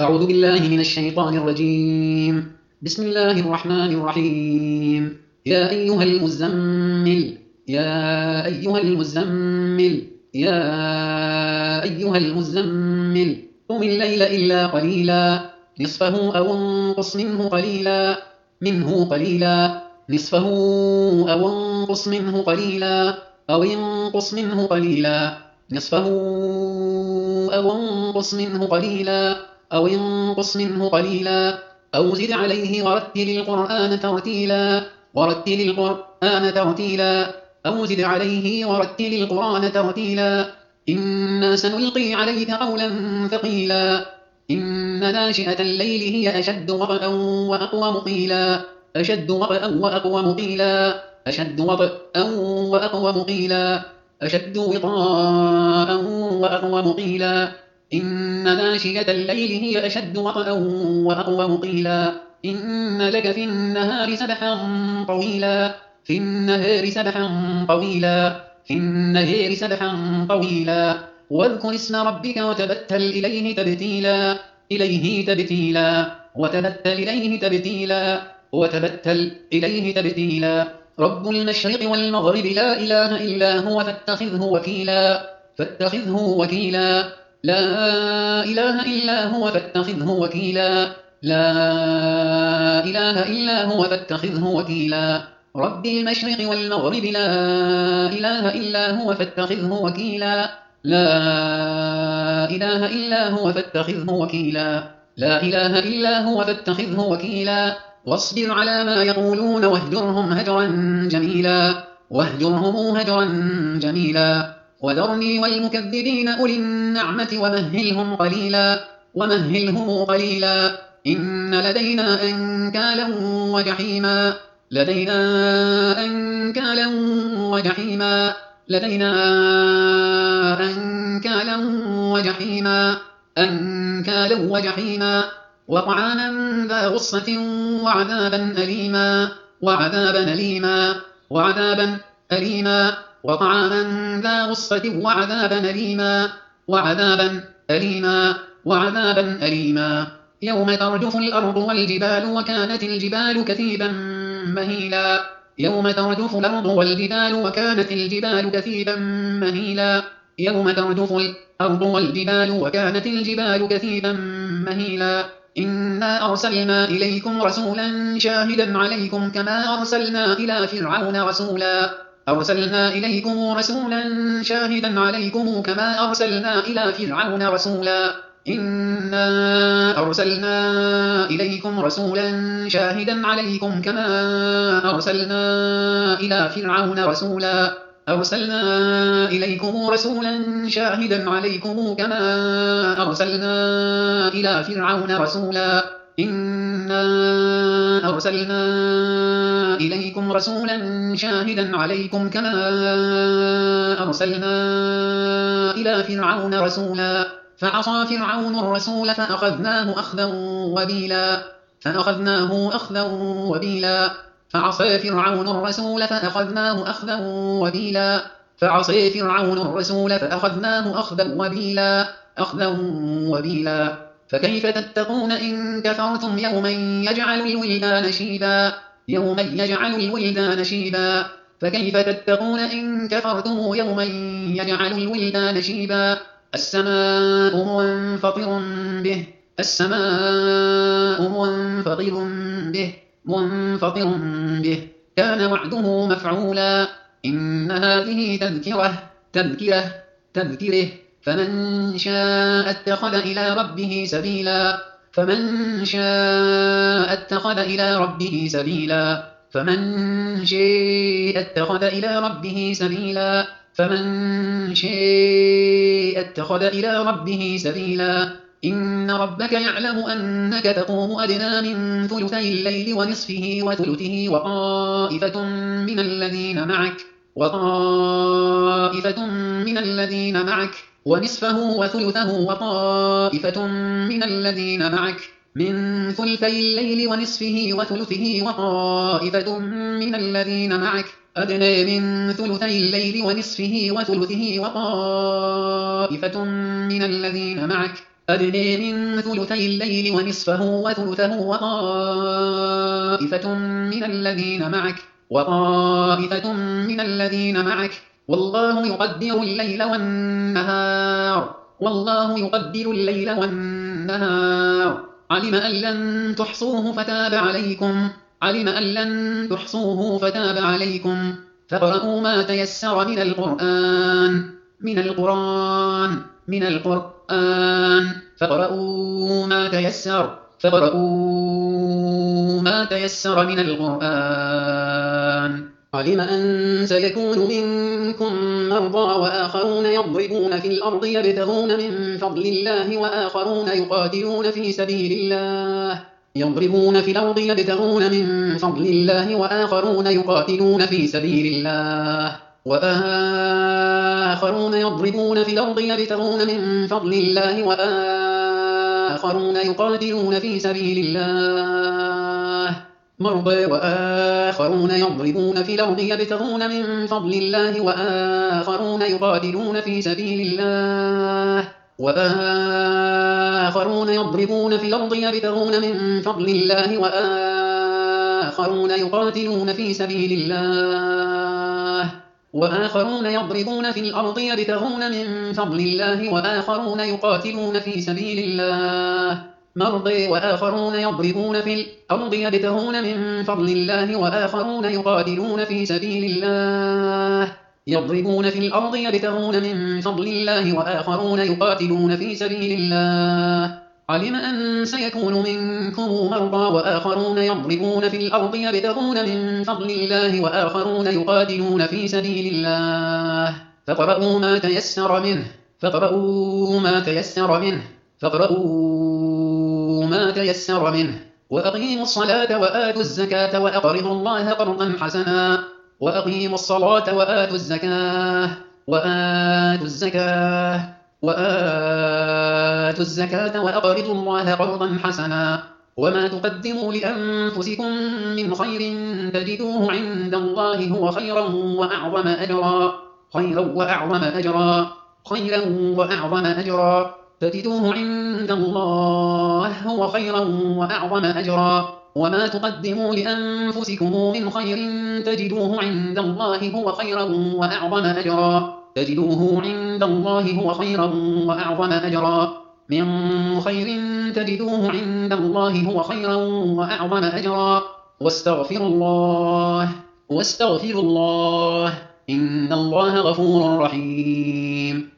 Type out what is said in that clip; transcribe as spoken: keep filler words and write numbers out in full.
أعوذ بالله من الشيطان الرجيم. بسم الله الرحمن الرحيم. يا أيها المزمل يا أيها المزمل يا أيها المزمل قم الليل إلا قليلا نصفه أو انقص منه قليلا منه قليلا نصفه أو انقص منه قليلا أو انقص منه قليلا نصفه أو انقص منه قليلا أو انقص منه قليلا أو زد عليه ورتل القرآن ترتيلا ورتل القرآن ترتيلا أو زد عليه ورتل القرآن ترتيلا إنا سنلقي عليك قولا ثقيلا إن ناشئة الليل هي أشد وطئا وأقوم قيلا أشد وطئا وأقوم قيلا أشد وطئا وأقوم قيلا أشد وطئا وأقوم قيلا إن ناشئة الليل هي أشد وطئا وأقوم قيلا إن لك في النهار سبحا طويلا في النهار سبحا طويلا في النهار سبحا طويلا واذكر اسم ربك وتبتل إليه تبتيلا إليه تبتيلا وتبتل إليه تبتيلا وتبتل إليه تبتيلا رب المشرق والمغرب لا إله إلا هو فاتخذه وكيلا فاتخذه وكيلا لا إله إلا هو فاتخذه وكيلا لا إله إلا هو فاتخذه وكيلا رب المشرق والمغرب لا إله إلا هو فاتخذه وكيلا لا إله إلا هو فاتخذه وكيلا لا إله إلا هو فاتخذه وكيلا واصبر على ما يقولون واهجرهم هجرا جميلا واهجرهم هجرا جميلا وذرني والمكذبين أولي النعمة ومهلهم قليلا ومهلهم قليلا إن لدينا أنكالا وجحيما لدينا أنكالا وجحيما لدينا أنكالا وجحيما أنكالا وجحيما وطعاما ذا غصة وعذابا أليما وعذابا أليما وعذابا أليما وطعاما ذا غصة وعذابا أليما وعذابا أليما وعذابا أليما يوم ترجف الأرض والجبال وكانت الجبال كثيبا مهيلا يوم ترجف الأرض والجبال وكانت الجبال كثيبا مهيلا يوم ترجف الأرض والجبال وكانت الجبال كثيبا مهيلا إنا أرسلنا إليكم رسولا شاهدا عليكم كما أرسلنا إلى فرعون رسولا أرسلنا إليكم رسولا شاهدا عليكم كما أرسلنا إلى فرعون رسولا إنا أرسلنا إليكم رسولا شاهدا عليكم كما أرسلنا إلى فرعون رسولا أرسلنا إليكم رسولا شاهدا عليكم كما أرسلنا إلى فرعون رسولا إنا أرسلنا إليكم رسولا شاهدا عليكم كما أرسلنا إلى فرعون رسولا فعصى فرعون الرسول فأخذناه أخذا وبيلا فأخذناه أخذا وبيلا فعصى فرعون الرسول فأخذناه أخذا وبيلا فعصى فرعون الرسول فأخذناه أخذا وبيلا أخذا وبيلا فكيف تتقون إن كفرتم يوما يجعل الولدان شيبا يوما يجعل الولدان شيبا فكيف تتقون إن كفرتم يوما يجعل الولدان شيبا السماء منفطر به السماء منفطر به منفطر به كان وعده مفعولا إن هذه تذكرة تذكرة تذكره فمن شاء اتخذ إلى ربه سبيلا فمن شاء اتخذ إلى ربه سبيلا فمن شاء اتخذ إلى ربه سبيلا فمن شاء اتخذ إلى ربه سبيلا إن ربك يعلم أنك تقوم أدنى من ثلثي الليل ونصفه وثلثه وطائفة من الذين معك وطائفة من الذين معك ونصفه وثلثه وطائفة من الذين معك من ثلثي الليل ونصفه وثلثه وطائفة من الذين معك أدنى من ثلثي الليل ونصفه وثلثه وطائفة من الذين معك أدني من ثلثي الليل ونصفه وثلثه وطائفة من الذين معك وطائفة من الذين معك والله يقدر الليل والنهار والله يقدر الليل والنهار علم أن لن تحصوه فتاب عليكم علم أن لن تحصوه فتاب عليكم فاقرؤوا ما تيسر من القرآن من القرآن من القرآن فاقرؤوا ما تيسر فاقرؤوا ما تيسر من القرآن علم أن سيكون منكم مرضى وآخرون يضربون في الأرض يبتغون من فضل الله وآخرون يقاتلون في سبيل الله يضربون في الأرض يبتغون من فضل الله وآخرون يقاتلون في سبيل الله وآخرون يضربون في الأرض يبتغون من فضل الله وآخرون يقاتلون في سبيل الله مرضى وآخرون يضربون في الأرض يبتغون من فضل الله وآخرون يقاتلون في سبيل الله وآخرون يضربون في الأرض يبتغون من فضل الله وآخرون يقاتلون في سبيل الله وآخرون يضربون في الأرض يبتغون من فضل الله وآخرون يقاتلون في سبيل الله مرضى وآخرون يضربون في الأرض يبتغون من فضل الله وآخرون يقاتلون في سبيل الله يضربون في الأرض يبتغون من فضل الله وآخرون يقاتلون في سبيل الله علم أن سيكون منكم مرضى وآخرون يضربون في الأرض يبتغون من فضل الله وآخرون يقاتلون في سبيل الله فاقرؤوا ما تيسر منه فاقرؤوا ما تيسر منه فاقرؤوا ما تيسر منه وأقيموا الصلاة وآتوا الزكاة وأقرضوا الله قرضا حسنا وأقيموا الصلاة وآتوا الزكاة وآتوا الزكاة وآتوا الزكاة وأقرضوا الله قرضا حسنا وما تقدموا لأنفسكم من خير تجدوه عند الله هو خيرا وأعظم أجرا خيرا وأعظم أجرا خيرا وأعظم أجرا تجدوه عند الله هو خيرا وأعظم أجرا وما تقدموا لأنفسكم من خير تجدوه عند الله هو خيرا وأعظم أجرا تجدوه عند الله هو خيرا وأعظم أجرا من خير تجدوه عند الله هو خيرا وأعظم أجرا واستغفروا الله واستغفروا الله إن الله غفور رحيم